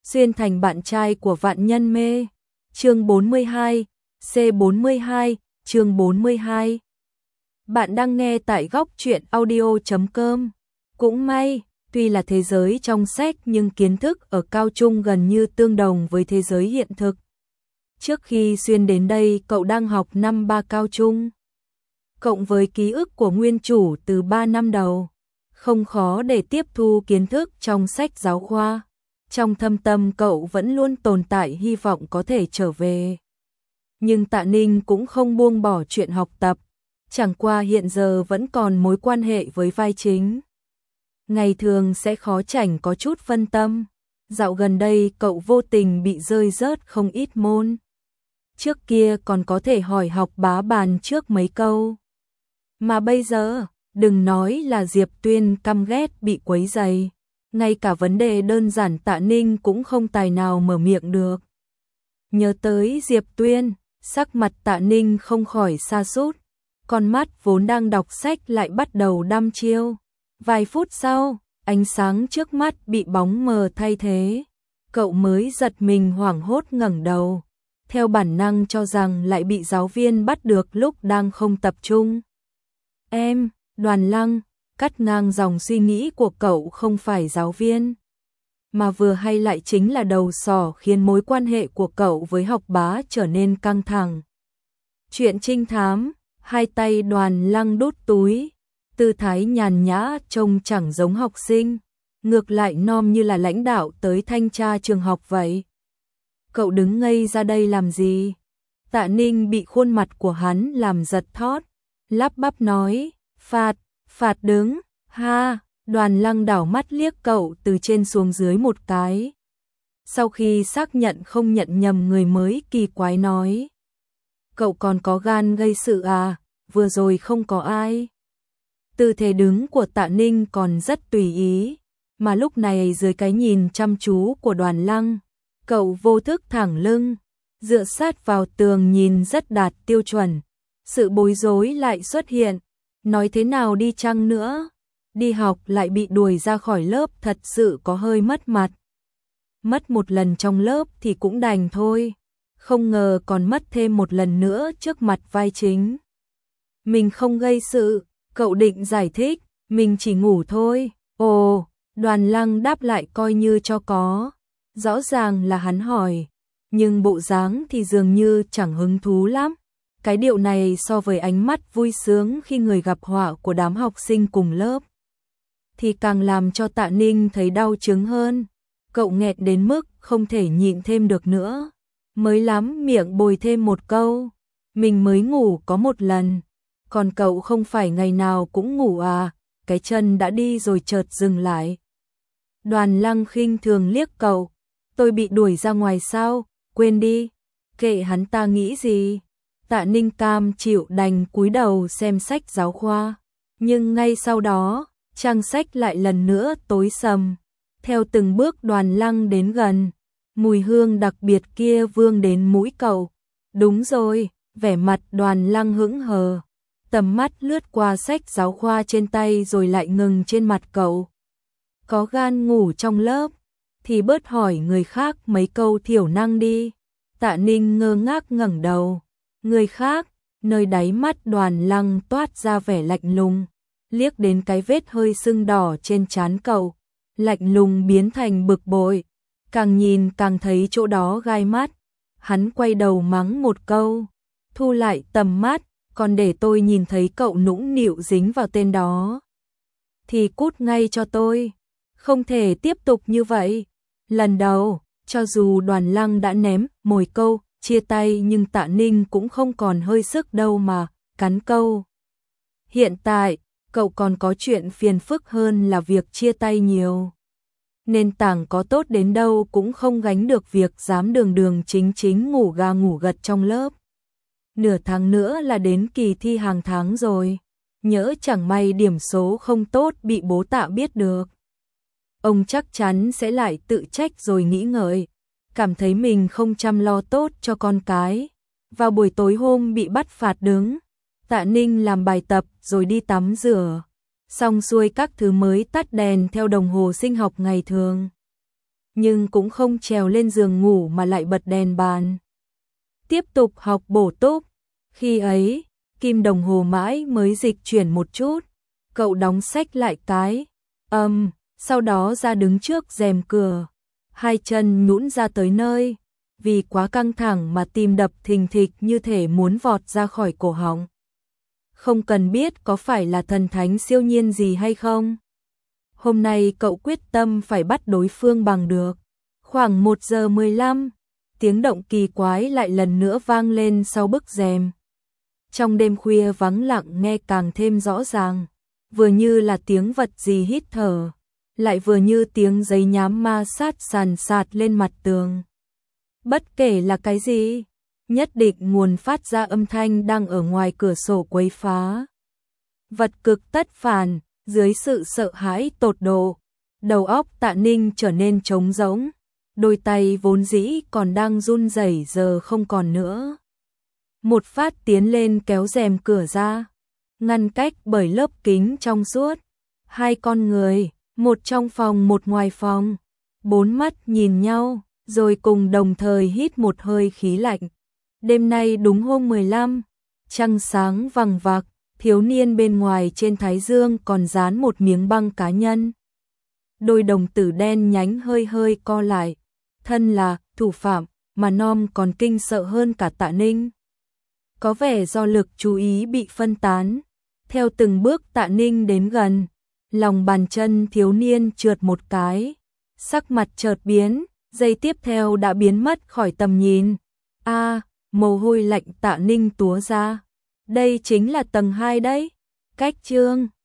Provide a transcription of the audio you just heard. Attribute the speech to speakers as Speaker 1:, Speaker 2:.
Speaker 1: xuyên thành bạn trai của vạn nhân mê. Chương 42, C42, chương 42. Bạn đang nghe tại góc truyện audio.com. Cũng may, tuy là thế giới trong sách nhưng kiến thức ở cao trung gần như tương đồng với thế giới hiện thực. Trước khi xuyên đến đây cậu đang học năm 3 cao trung. Cộng với ký ức của nguyên chủ từ 3 năm đầu, không khó để tiếp thu kiến thức trong sách giáo khoa. Trong thâm tâm cậu vẫn luôn tồn tại hy vọng có thể trở về. Nhưng Tạ Ninh cũng không buông bỏ chuyện học tập, chẳng qua hiện giờ vẫn còn mối quan hệ với vai chính. Ngày thường sẽ khó tránh có chút phân tâm. Dạo gần đây cậu vô tình bị rơi rớt không ít môn. Trước kia còn có thể hỏi học bá bàn trước mấy câu. Mà bây giờ, đừng nói là Diệp Tuyên căm ghét bị quấy rầy, ngay cả vấn đề đơn giản Tạ Ninh cũng không tài nào mở miệng được. Nhớ tới Diệp Tuyên, sắc mặt Tạ Ninh không khỏi sa sút, con mắt vốn đang đọc sách lại bắt đầu đăm chiêu. Vài phút sau, ánh sáng trước mắt bị bóng mờ thay thế. Cậu mới giật mình hoảng hốt ngẩng đầu, theo bản năng cho rằng lại bị giáo viên bắt được lúc đang không tập trung. Em, Đoàn Lăng, cắt ngang dòng suy nghĩ của cậu không phải giáo viên, mà vừa hay lại chính là đầu sỏ khiến mối quan hệ của cậu với học bá trở nên căng thẳng. Chuyện trinh thám, hai tay Đoàn Lăng đút túi, tư thái nhàn nhã trông chẳng giống học sinh, ngược lại nom như là lãnh đạo tới thanh tra trường học vậy. Cậu đứng ngây ra đây làm gì? Tạ Ninh bị khuôn mặt của hắn làm giật thót, lắp bắp nói, phạt đứng, ha. Đoàn Lăng đảo mắt liếc cậu từ trên xuống dưới một cái. Sau khi xác nhận không nhận nhầm người mới kỳ quái nói, cậu còn có gan gây sự à, vừa rồi không có ai. Tư thế đứng của Tạ Ninh còn rất tùy ý, mà lúc này dưới cái nhìn chăm chú của Đoàn Lăng, cậu vô thức thẳng lưng, dựa sát vào tường nhìn rất đạt tiêu chuẩn. Sự bối rối lại xuất hiện, nói thế nào đi chăng nữa, đi học lại bị đuổi ra khỏi lớp thật sự có hơi mất mặt. Mất một lần trong lớp thì cũng đành thôi, không ngờ còn mất thêm một lần nữa trước mặt vai chính. Mình không gây sự, cậu định giải thích, mình chỉ ngủ thôi. Ồ, Đoàn Lăng đáp lại coi như cho có. Rõ ràng là hắn hỏi, nhưng bộ dáng thì dường như chẳng hứng thú lắm. Cái điệu này so với ánh mắt vui sướng khi người gặp họa của đám học sinh cùng lớp, thì càng làm cho Tạ Ninh thấy đau chứng hơn. Cậu nghẹn đến mức không thể nhịn thêm được nữa, mới lắm miệng bồi thêm một câu, mình mới ngủ có một lần, còn cậu không phải ngày nào cũng ngủ à? Cái chân đã đi rồi chợt dừng lại. Đoàn Lăng khinh thường liếc cậu, tôi bị đuổi ra ngoài sao? Quên đi, kệ hắn ta nghĩ gì. Tạ Ninh cam chịu đành cúi đầu xem sách giáo khoa, nhưng ngay sau đó, trang sách lại lần nữa tối sầm. Theo từng bước Đoàn Lăng đến gần, mùi hương đặc biệt kia vương đến mũi cậu. Đúng rồi, vẻ mặt Đoàn Lăng hững hờ, tầm mắt lướt qua sách giáo khoa trên tay rồi lại ngừng trên mặt cậu. Có gan ngủ trong lớp, thì bớt hỏi người khác mấy câu thiểu năng đi. Tạ Ninh ngơ ngác ngẩng đầu. Người khác, nơi đáy mắt Đoàn Lăng toát ra vẻ lạnh lùng, liếc đến cái vết hơi sưng đỏ trên trán cậu, lạnh lùng biến thành bực bội, càng nhìn càng thấy chỗ đó gai mắt. Hắn quay đầu mắng một câu, thu lại tầm mắt, còn để tôi nhìn thấy cậu nũng nịu dính vào tên đó thì cút ngay cho tôi, không thể tiếp tục như vậy. Lần đầu, cho dù Đoàn Lăng đã ném mồi câu chia tay nhưng Tạ Ninh cũng không còn hơi sức đâu mà cắn câu. Hiện tại, cậu còn có chuyện phiền phức hơn là việc chia tay nhiều. Nền tảng có tốt đến đâu cũng không gánh được việc dám đường đường chính chính ngủ ga ngủ gật trong lớp. Nửa tháng nữa là đến kỳ thi hàng tháng rồi, nhỡ chẳng may điểm số không tốt bị bố Tạ biết được, ông chắc chắn sẽ lại tự trách rồi nghĩ ngợi, cảm thấy mình không chăm lo tốt cho con cái. Vào buổi tối hôm bị bắt phạt đứng, Tạ Ninh làm bài tập rồi đi tắm rửa, xong xuôi các thứ mới tắt đèn theo đồng hồ sinh học ngày thường. nhưng cũng không trèo lên giường ngủ mà lại bật đèn bàn. Tiếp tục học bổ túc. Khi ấy, kim đồng hồ mãi mới dịch chuyển một chút. Cậu đóng sách lại cái. Sau đó ra đứng trước rèm cửa. Hai chân nhũn ra tới nơi. Vì quá căng thẳng mà tim đập thình thịch như thể muốn vọt ra khỏi cổ họng. Không cần biết có phải là thần thánh siêu nhiên gì hay không. Hôm nay cậu quyết tâm phải bắt đối phương bằng được. Khoảng 1 giờ 15, tiếng động kỳ quái lại lần nữa vang lên sau bức rèm. Trong đêm khuya vắng lặng nghe càng thêm rõ ràng, vừa như là tiếng vật gì hít thở, lại vừa như tiếng giấy nhám ma sát sàn sạt lên mặt tường. Bất kể là cái gì, nhất định nguồn phát ra âm thanh đang ở ngoài cửa sổ quấy phá. Vật cực tất phản, dưới sự sợ hãi tột độ, đầu óc Tạ Ninh trở nên trống rỗng, đôi tay vốn dĩ còn đang run rẩy giờ không còn nữa. Một phát tiến lên kéo rèm cửa ra, ngăn cách bởi lớp kính trong suốt. Hai con người, một trong phòng một ngoài phòng, bốn mắt nhìn nhau, rồi cùng đồng thời hít một hơi khí lạnh. Đêm nay đúng hôm 15, trăng sáng vằng vặc, thiếu niên bên ngoài trên thái dương còn dán một miếng băng cá nhân. Đôi đồng tử đen nhánh hơi hơi co lại, thân là thủ phạm mà Nom còn kinh sợ hơn cả Tạ Ninh. Có vẻ do lực chú ý bị phân tán, theo từng bước Tạ Ninh đến gần, lòng bàn chân thiếu niên trượt một cái, sắc mặt chợt biến, giây tiếp theo đã biến mất khỏi tầm nhìn. Mồ hôi lạnh Tạ Ninh túa ra. Đây chính là tầng 2 đấy. Cách chương